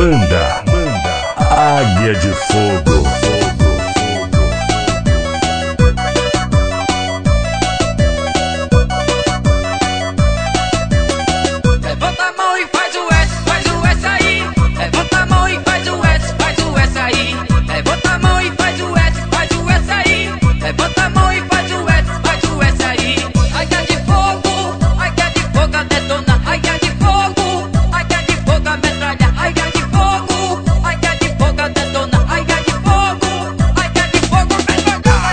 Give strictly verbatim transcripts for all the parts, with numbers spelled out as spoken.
Banda, Banda Águia de Fogo. Levanta a mão e faz o S, faz o S aí. Levanta a mão e faz o S, faz o S aí. Levanta a mão e faz o S, faz o S aí. Levanta a mão e faz o S, faz o S aí. Águia de fogo, águia de fogo a detona. Águia de fogo, águia de fogo a metralha. Águia de fogo, águia de fogo a detona. Águia de fogo, águia de fogo a metralha.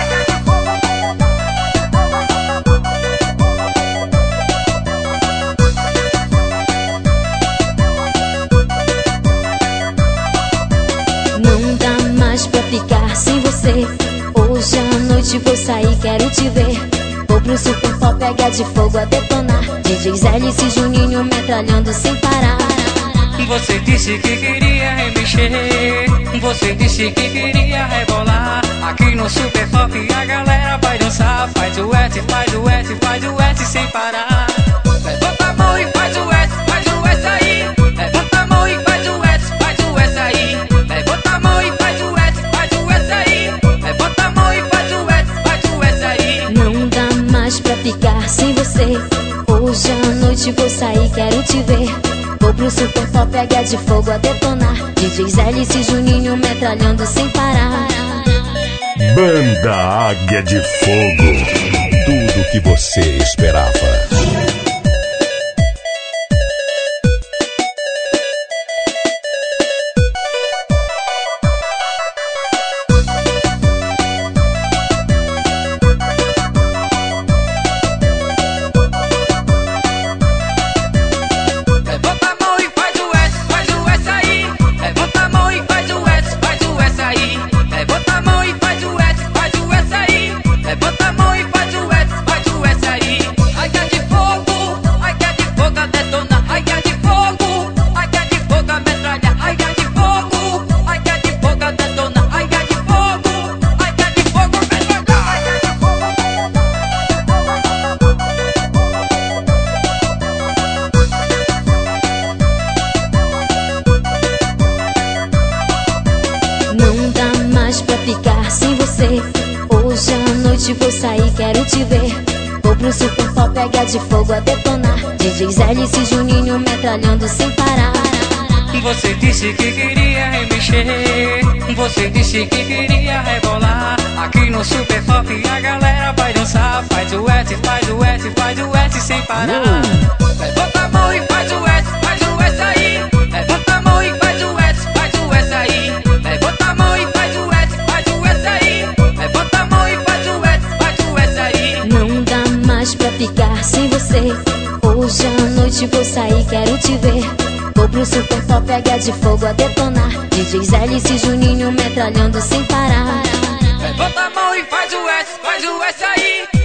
Não dá mais pra ficar sem você. Hoje à noite vou sair, quero te ver. Vou pro Super Pop, Águia de Fogo a detonar. D Js Alice e Juninho metralhando sem parar. Você disse que queria remexer, você disse que queria rebolar. Aqui no Super Pop a galera vai dançar. Faz o S, faz o S, faz o S sem parar. Levanta a mão e faz o S, faz o S aí. Levanta a mão e faz o S, faz o S aí. Levanta a mão e faz o S, faz o S aí. Levanta a mão e faz o S, faz o S aí. Não dá mais pra ficar sem você. Hoje à noite vou sair, quero te ver. Vou pro Super Pop, Águia de Fogo a detonar. D Js Alice e Juninho metralhando sem parar. Banda Águia de Fogo. Tudo que você esperava. Levanta a mão e faz o S, faz o S aí. Levanta a mão e faz o S, faz o S aí. Levanta a mão e faz o S, faz o S aí. Levanta a mão e faz o S, faz o S aí. Águia de fogo, águia de fogo a detona. Águia de fogo, águia de fogo a metralha. Águia de fogo, águia de fogo a detona. Águia de fogo, águia de fogo a metralha. Não dá mais pra ficar sem você. Hoje à noite vou sair, quero te ver. Vou pro Super Pop, Águia de Fogo a detonar. D Js Alice e Juninho metralhando sem parar. Você disse que queria remexer, você disse que queria rebolar. Aqui no Super Pop a galera vai dançar. Faz o S, faz o S, faz o S sem parar. Levanta a mão e faz o S, faz o S aí. Levanta a mão e faz o S, faz o S aí. Levanta a mão e faz o S, faz o S aí. Levanta a mão e faz o S, faz o S aí. Não dá mais pra ficar sem você. Hoje à noite vou sair, quero te ver. Vou pro Super Pop, Águia de Fogo a detonar. D Js Alice e Juninho metralhando sem parar. Levanta a mão e faz o S, faz o S aí.